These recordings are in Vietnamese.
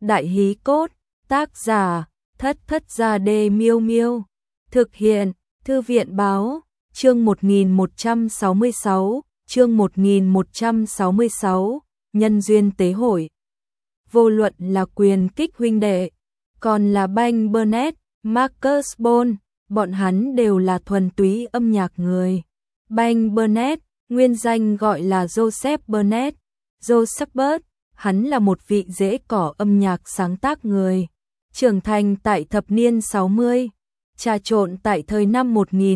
Đại hí cốt, tác giả, Thất Thất Gia Đê Miêu Miêu. Thực hiện, Thư viện báo, chương 1166, chương 1166, nhân duyên tế hội. Vô luận là quyền kích huynh đệ, còn là Banh Burnett, Marcus Bone, bọn hắn đều là thuần túy âm nhạc người. Banh Burnett, nguyên danh gọi là Joseph Burnett, Joseph Burt, hắn là một vị rễ cỏ âm nhạc sáng tác người. Trưởng thành tại thập niên 60, trà trộn tại thời năm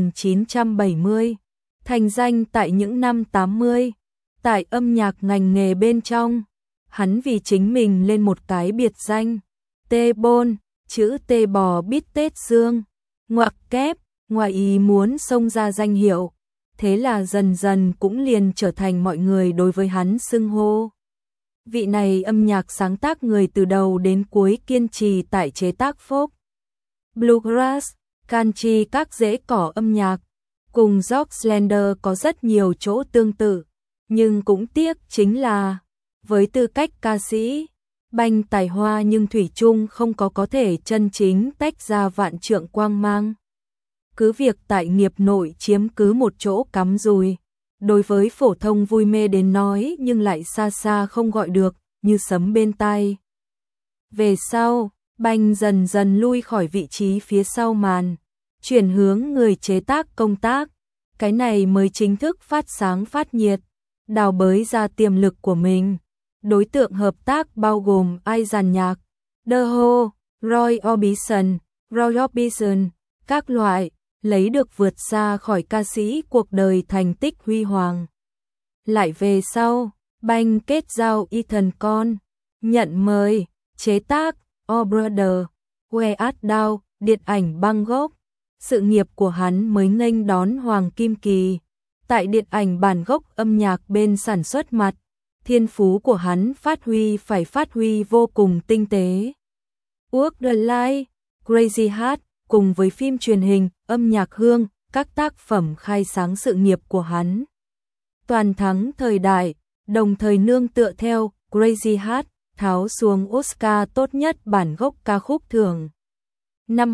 1970, thành danh tại những năm 80. Tại âm nhạc ngành nghề bên trong, hắn vì chính mình lên một cái biệt danh, T-Bone, chữ T bò bít tết dương, ngoặc kép, ngoài ý muốn xông ra danh hiệu. Thế là dần dần cũng liền trở thành mọi người đối với hắn xưng hô. Vị này âm nhạc sáng tác người từ đầu đến cuối kiên trì tại chế tác folk, bluegrass, country các rễ cỏ âm nhạc, cùng George Slender có rất nhiều chỗ tương tự, nhưng cũng tiếc chính là, với tư cách ca sĩ, Banh tài hoa nhưng thủy chung không có thể chân chính tách ra vạn trượng quang mang. Cứ việc tại nghiệp nội chiếm cứ một chỗ cắm rùi, đối với phổ thông vui mê đến nói nhưng lại xa xa không gọi được, như sấm bên tai. Về sau, Banh dần dần lui khỏi vị trí phía sau màn, chuyển hướng người chế tác công tác, cái này mới chính thức phát sáng phát nhiệt, đào bới ra tiềm lực của mình. Đối tượng hợp tác bao gồm ai dàn nhạc, The Who, Roy Orbison, các loại, lấy được vượt xa khỏi ca sĩ cuộc đời thành tích huy hoàng. Lại về sau, Banh kết giao Ethan Con, nhận mời, chế tác, Oh Brother, Where Art Thou, điện ảnh Bangkok. Sự nghiệp của hắn mới nghênh đón Hoàng Kim Kỳ. Tại điện ảnh bản gốc âm nhạc bên sản xuất mặt, thiên phú của hắn phát huy vô cùng tinh tế. Walk the Line, Crazy Heart, cùng với phim truyền hình, âm nhạc hương, các tác phẩm khai sáng sự nghiệp của hắn. Toàn thắng thời đại, đồng thời nương tựa theo Crazy Heart, tháo xuống Oscar tốt nhất bản gốc ca khúc thưởng. Năm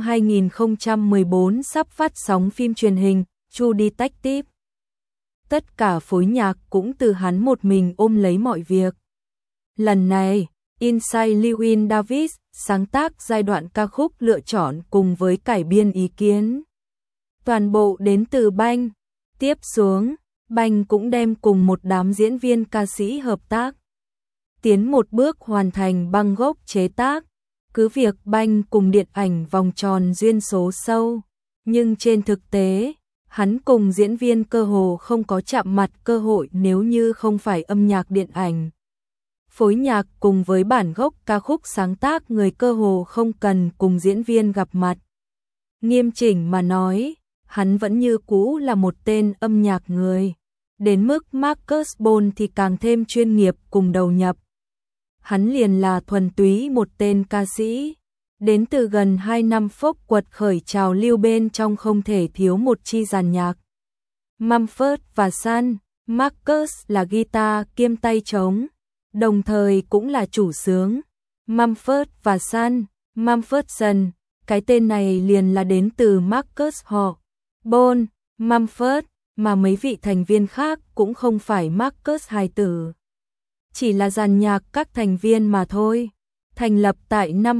2014 sắp phát sóng phim truyền hình True Detective. Tất cả phối nhạc cũng từ hắn một mình ôm lấy mọi việc. Lần này, Inside Llewyn Davis sáng tác giai đoạn ca khúc lựa chọn cùng với cải biên ý kiến. Toàn bộ đến từ Banh. Tiếp xuống, Banh cũng đem cùng một đám diễn viên ca sĩ hợp tác, tiến một bước hoàn thành băng gốc chế tác. Cứ việc Banh cùng điện ảnh vòng tròn duyên số sâu, nhưng trên thực tế, hắn cùng diễn viên cơ hồ không có chạm mặt cơ hội nếu như không phải âm nhạc điện ảnh. Phối nhạc cùng với bản gốc ca khúc sáng tác người cơ hồ không cần cùng diễn viên gặp mặt. Nghiêm chỉnh mà nói, hắn vẫn như cũ là một tên âm nhạc người. Đến mức Marcus Bone thì càng thêm chuyên nghiệp cùng đầu nhập. Hắn liền là thuần túy một tên ca sĩ. Đến từ gần 2 năm folk quật khởi trào lưu bên trong không thể thiếu một chi dàn nhạc. Mumford và Son, Marcus là guitar kiêm tay trống, đồng thời cũng là chủ xướng. Mumford và Son, Mumfordson, cái tên này liền là đến từ Marcus họ, Bone, Mumford, mà mấy vị thành viên khác cũng không phải Marcus hài tử. Chỉ là dàn nhạc các thành viên mà thôi. Thành lập tại năm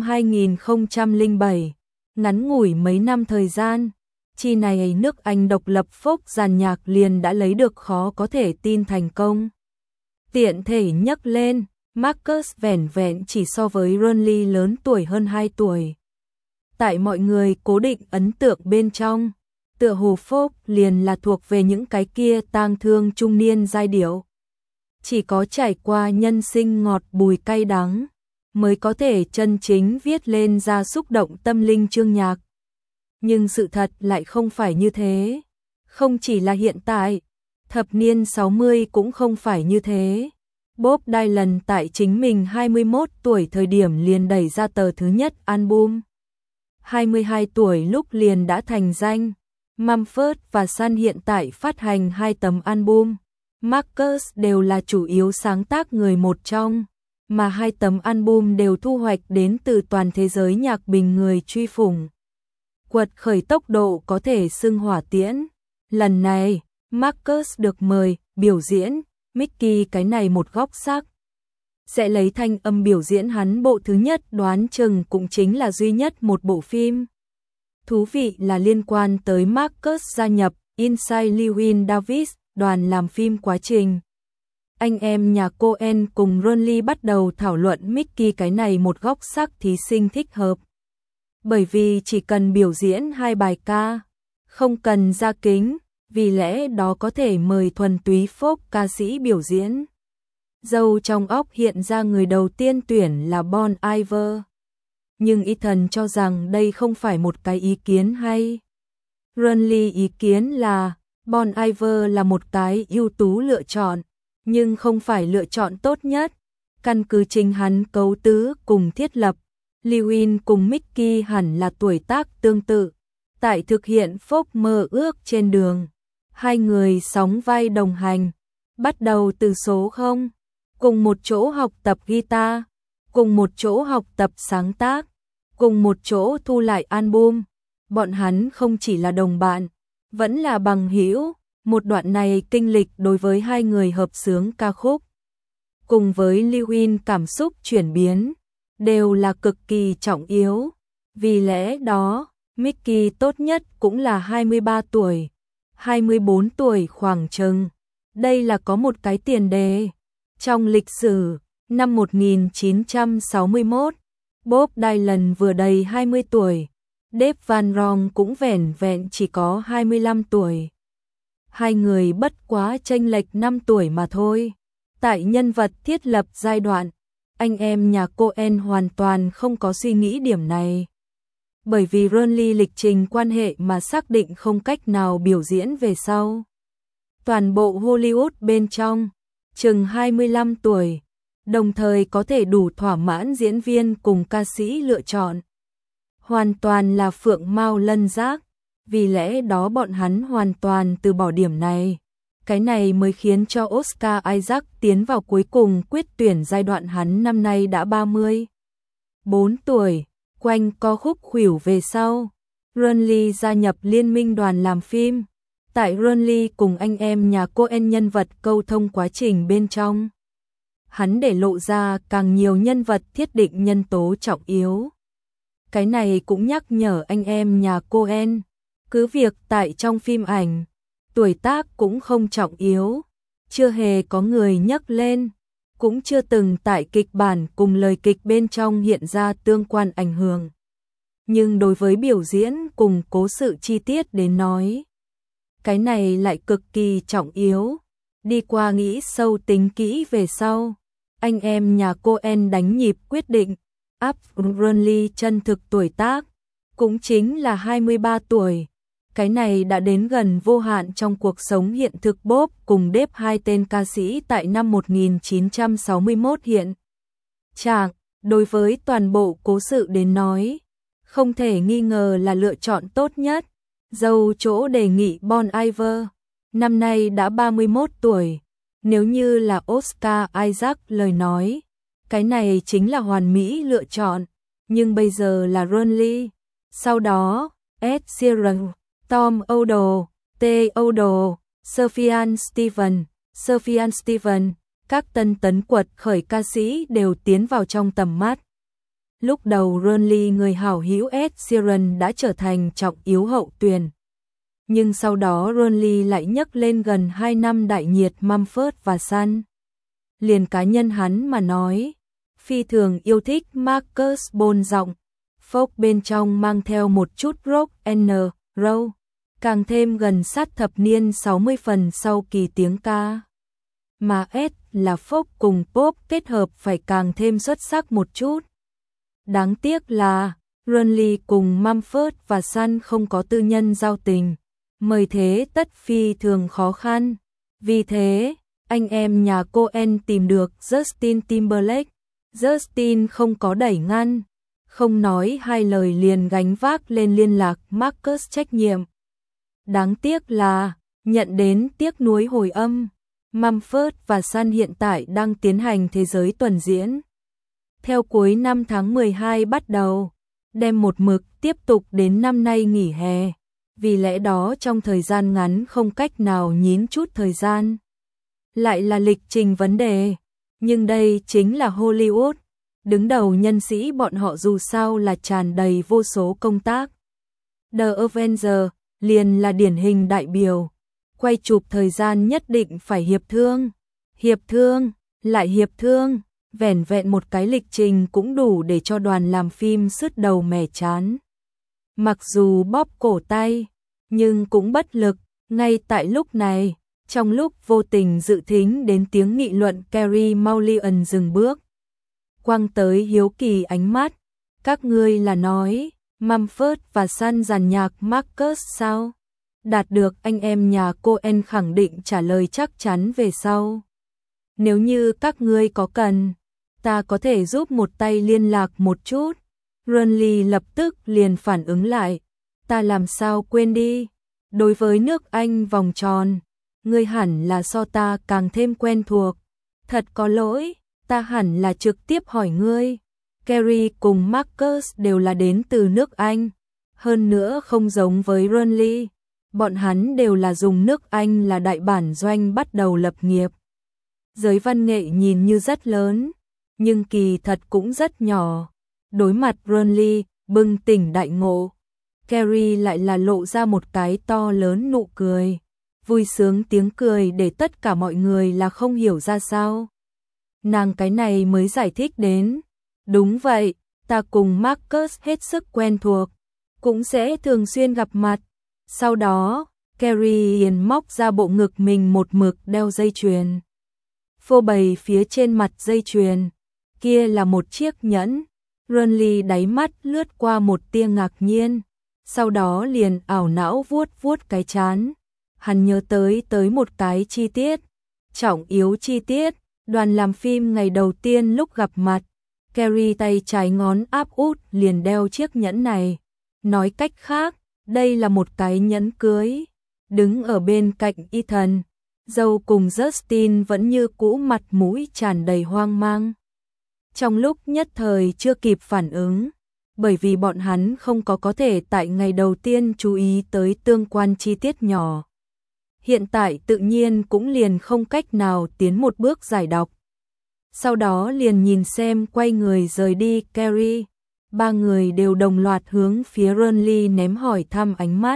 2007, ngắn ngủi mấy năm thời gian, chi này nước Anh độc lập folk dàn nhạc liền đã lấy được khó có thể tin thành công. Tiện thể nhắc lên, Marcus vẻn vẹn chỉ so với Ronly lớn tuổi hơn 2 tuổi. Tại mọi người cố định ấn tượng bên trong, tựa hồ folk liền là thuộc về những cái kia tang thương trung niên giai điệu. Chỉ có trải qua nhân sinh ngọt bùi cay đắng, mới có thể chân chính viết lên ra xúc động tâm linh chương nhạc. Nhưng sự thật lại không phải như thế. Không chỉ là hiện tại, thập niên 60 cũng không phải như thế. Bob Dylan tại chính mình 21 tuổi thời điểm liền đẩy ra tờ thứ nhất album. 22 tuổi lúc liền đã thành danh. Mumford và Son hiện tại phát hành 2 tấm album. Marcus đều là chủ yếu sáng tác người một trong. mà hai tấm album đều thu hoạch đến từ toàn thế giới nhạc bình người truy phủng. Quật khởi tốc độ có thể xưng hỏa tiễn. Lần này, Marcus được mời biểu diễn Mickey cái này một góc sắc. Sẽ lấy thanh âm biểu diễn hắn bộ thứ nhất, đoán chừng cũng chính là duy nhất một bộ phim. Thú vị là liên quan tới Marcus gia nhập Inside Llewyn Davis, đoàn làm phim quá trình. Anh em nhà Coen cùng Ron Lee bắt đầu thảo luận Mickey cái này một góc sắc thí sinh thích hợp. Bởi vì chỉ cần biểu diễn 2 bài ca, không cần ra kính, vì lẽ đó có thể mời thuần túy folk ca sĩ biểu diễn. Dâu trong óc hiện ra người đầu tiên tuyển là Bon Iver. Nhưng Ethan cho rằng đây không phải một cái ý kiến hay. Ron Lee ý kiến là Bon Iver là một cái ưu tú lựa chọn, nhưng không phải lựa chọn tốt nhất. Căn cứ chính hắn cấu tứ cùng thiết lập, Llewyn cùng Mickey hẳn là tuổi tác tương tự. Tại thực hiện folk mơ ước trên đường, hai người sóng vai đồng hành, bắt đầu từ số 0, cùng một chỗ học tập guitar, cùng một chỗ học tập sáng tác, cùng một chỗ thu lại album. Bọn hắn không chỉ là đồng bạn, vẫn là bằng hữu. Một đoạn này kinh lịch đối với hai người hợp xướng ca khúc, cùng với Llewyn cảm xúc chuyển biến, đều là cực kỳ trọng yếu. Vì lẽ đó, Mickey tốt nhất cũng là 23 tuổi, 24 tuổi khoảng chừng. Đây là có một cái tiền đề. Trong lịch sử, năm 1961, Bob Dylan vừa đầy 20 tuổi, Dave Van Ronk cũng vẻn vẹn chỉ có 25 tuổi. Hai người bất quá chênh lệch 5 tuổi mà thôi. Tại nhân vật thiết lập giai đoạn, anh em nhà Coen hoàn toàn không có suy nghĩ điểm này. Bởi vì Ron Lee lịch trình quan hệ mà xác định không cách nào biểu diễn về sau. Toàn bộ Hollywood bên trong, chừng 25 tuổi, đồng thời có thể đủ thỏa mãn diễn viên cùng ca sĩ lựa chọn. Hoàn toàn là phượng mao lân giác, vì lẽ đó bọn hắn hoàn toàn từ bỏ điểm này. Cái này mới khiến cho Oscar Isaac tiến vào cuối cùng quyết tuyển giai đoạn. Hắn năm nay đã 34 tuổi, quanh co khúc khuỷu về sau. Ron Lee gia nhập liên minh đoàn làm phim. Tại Ron Lee cùng anh em nhà Coen nhân vật câu thông quá trình bên trong, hắn để lộ ra càng nhiều nhân vật thiết định nhân tố trọng yếu. Cái này cũng nhắc nhở anh em nhà Coen, cứ việc tại trong phim ảnh, tuổi tác cũng không trọng yếu, chưa hề có người nhắc lên, cũng chưa từng tại kịch bản cùng lời kịch bên trong hiện ra tương quan ảnh hưởng. Nhưng đối với biểu diễn cùng cố sự chi tiết đến nói, cái này lại cực kỳ trọng yếu. Đi qua nghĩ sâu tính kỹ về sau, anh em nhà Coen đánh nhịp quyết định áp Ron Lee chân thực tuổi tác, cũng chính là 23 tuổi. Cái này đã đến gần vô hạn trong cuộc sống hiện thực. Bob cùng Dave, hai tên ca sĩ tại năm 1961 hiện trạng, đối với toàn bộ cố sự đến nói, không thể nghi ngờ là lựa chọn tốt nhất. Dâu chỗ đề nghị Bon Iver, năm nay đã 31 tuổi. Nếu như là Oscar Isaac lời nói, cái này chính là hoàn mỹ lựa chọn. Nhưng bây giờ là Ron Lee. Sau đó, Ed Sheeran, Tom Odell, T. Odell, Sufjan Stevens, các tân tấn quật khởi ca sĩ đều tiến vào trong tầm mắt. Lúc đầu Ron Lee người hảo hữu Ed Sheeran đã trở thành trọng yếu hậu tuyển. Nhưng sau đó Ron Lee lại nhấc lên gần 2 năm đại nhiệt Mumford và Sons. Liền cá nhân hắn mà nói, phi thường yêu thích Marcus Bone giọng folk bên trong mang theo một chút rock and roll, càng thêm gần sát thập niên 60 phần sau kỳ tiếng ca. Mà Ed là folk cùng pop kết hợp phải càng thêm xuất sắc một chút. Đáng tiếc là Ron Lee cùng Mumford và Sons không có tư nhân giao tình, mời thế tất phi thường khó khăn. Vì thế, anh em nhà Coen tìm được Justin Timberlake. Justin không có đẩy ngăn, không nói hai lời liền gánh vác lên liên lạc Marcus trách nhiệm. Đáng tiếc là, nhận đến tiếc nuối hồi âm, Mumford và Sons hiện tại đang tiến hành thế giới tuần diễn. Theo cuối năm tháng 12 bắt đầu, đem một mực tiếp tục đến năm nay nghỉ hè. Vì lẽ đó trong thời gian ngắn không cách nào nhín chút thời gian. Lại là lịch trình vấn đề, nhưng đây chính là Hollywood. Đứng đầu nhân sĩ bọn họ dù sao là tràn đầy vô số công tác. The Avengers liền là điển hình đại biểu. Quay chụp thời gian nhất định phải hiệp thương, lại hiệp thương. Vẻn vẹn một cái lịch trình cũng đủ để cho đoàn làm phim sứt đầu mẻ trán. Mặc dù bóp cổ tay, nhưng cũng bất lực. Ngay tại lúc này, trong lúc vô tình dự thính đến tiếng nghị luận, Carey Mulligan dừng bước, quăng tới hiếu kỳ ánh mắt. Các ngươi là nói Mumford và Son dàn nhạc Marcus sao? Đạt được anh em nhà Coen khẳng định trả lời chắc chắn về sau. Nếu như các ngươi có cần, ta có thể giúp một tay liên lạc một chút. Ronly lập tức liền phản ứng lại. Ta làm sao quên đi. Đối với nước Anh vòng tròn, ngươi hẳn là so ta càng thêm quen thuộc. Thật có lỗi, ta hẳn là trực tiếp hỏi ngươi. Carey cùng Marcus đều là đến từ nước Anh. Hơn nữa không giống với Ronly, bọn hắn đều là dùng nước Anh là đại bản doanh bắt đầu lập nghiệp. Giới văn nghệ nhìn như rất lớn, nhưng kỳ thật cũng rất nhỏ. Đối mặt Ronly, bừng tỉnh đại ngộ, Carey lại là lộ ra một cái to lớn nụ cười. Vui sướng tiếng cười để tất cả mọi người là không hiểu ra sao. Nàng cái này mới giải thích đến. Đúng vậy, ta cùng Marcus hết sức quen thuộc, cũng sẽ thường xuyên gặp mặt. Sau đó, Carey hiền móc ra bộ ngực mình một mực đeo dây chuyền. Phô bày phía trên mặt dây chuyền, kia là một chiếc nhẫn. Ronly đáy mắt lướt qua một tia ngạc nhiên, sau đó liền ảo não vuốt vuốt cái trán. Hắn nhớ tới một cái chi tiết, trọng yếu chi tiết, đoàn làm phim ngày đầu tiên lúc gặp mặt, Carey tay trái ngón áp út liền đeo chiếc nhẫn này. Nói cách khác, đây là một cái nhẫn cưới. Đứng ở bên cạnh Ethan, dâu cùng Justin vẫn như cũ mặt mũi tràn đầy hoang mang. Trong lúc nhất thời chưa kịp phản ứng, bởi vì bọn hắn không có thể tại ngày đầu tiên chú ý tới tương quan chi tiết nhỏ. Hiện tại tự nhiên cũng liền không cách nào tiến một bước giải đọc. Sau đó liền nhìn xem quay người rời đi Carey. Ba người đều đồng loạt hướng phía Ronly ném hỏi thăm ánh mắt.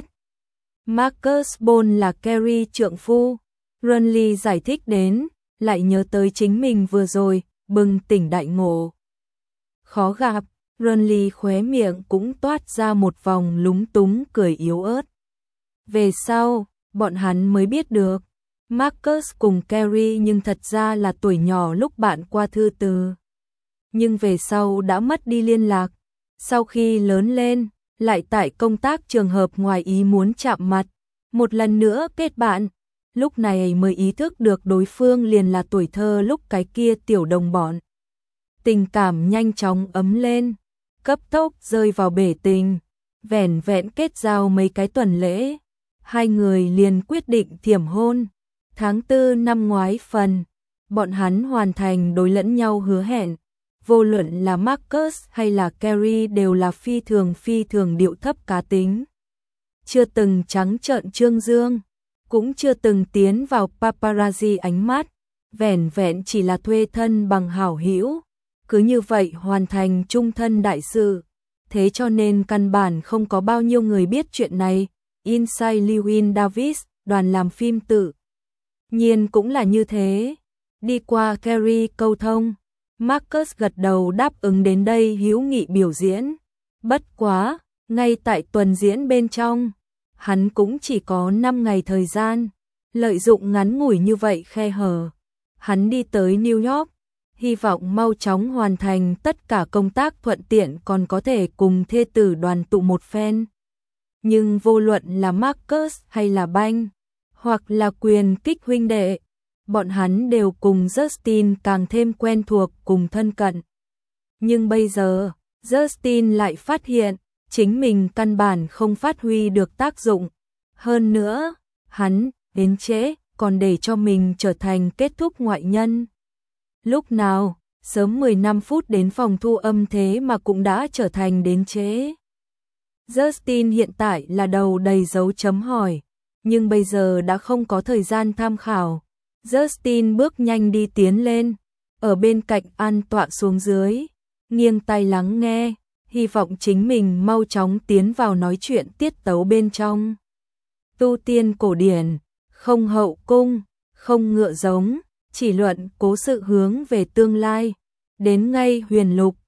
Marcus Bone là Carey trượng phu. Ronly giải thích đến, lại nhớ tới chính mình vừa rồi, bừng tỉnh đại ngộ. Khó gặp, Ronly khóe miệng cũng toát ra một vòng lúng túng cười yếu ớt. Về sau, bọn hắn mới biết được, Marcus cùng Carey nhưng thật ra là tuổi nhỏ lúc bạn qua thư từ. Nhưng về sau đã mất đi liên lạc. Sau khi lớn lên, lại tại công tác trường hợp ngoài ý muốn chạm mặt, một lần nữa kết bạn. Lúc này mới ý thức được đối phương liền là tuổi thơ lúc cái kia tiểu đồng bọn. Tình cảm nhanh chóng ấm lên, cấp tốc rơi vào bể tình. Vẻn vẹn kết giao mấy cái tuần lễ, hai người liền quyết định thiểm hôn. Tháng 4 năm ngoái phần, bọn hắn hoàn thành đối lẫn nhau hứa hẹn. Vô luận là Marcus hay là Carey đều là phi thường điệu thấp cá tính. Chưa từng trắng trợn trương dương, cũng chưa từng tiến vào paparazzi ánh mắt, vẻn vẹn chỉ là thuê thân bằng hảo hữu, cứ như vậy hoàn thành chung thân đại sự. Thế cho nên căn bản không có bao nhiêu người biết chuyện này. Inside Llewyn Davis, đoàn làm phim tự nhiên cũng là như thế. Đi qua Carey câu thông, Marcus gật đầu đáp ứng đến đây hữu nghị biểu diễn. Bất quá, ngay tại tuần diễn bên trong, hắn cũng chỉ có 5 ngày thời gian. Lợi dụng ngắn ngủi như vậy khe hở, hắn đi tới New York, hy vọng mau chóng hoàn thành tất cả công tác thuận tiện còn có thể cùng thê tử đoàn tụ một phen. Nhưng vô luận là Marcus hay là Banh, hoặc là Quyền Kích huynh đệ, bọn hắn đều cùng Justin càng thêm quen thuộc cùng thân cận. Nhưng bây giờ, Justin lại phát hiện, chính mình căn bản không phát huy được tác dụng. Hơn nữa, hắn, đến trễ, còn để cho mình trở thành kết thúc ngoại nhân. Lúc nào, sớm 15 phút đến phòng thu âm thế mà cũng đã trở thành đến trễ. Justin hiện tại là đầu đầy dấu chấm hỏi, nhưng bây giờ đã không có thời gian tham khảo. Justin bước nhanh đi tiến lên, ở bên cạnh An tọa xuống dưới, nghiêng tai lắng nghe, hy vọng chính mình mau chóng tiến vào nói chuyện tiết tấu bên trong. Tu tiên cổ điển, không hậu cung, không ngựa giống, chỉ luận cố sự hướng về tương lai, đến ngay huyền lục,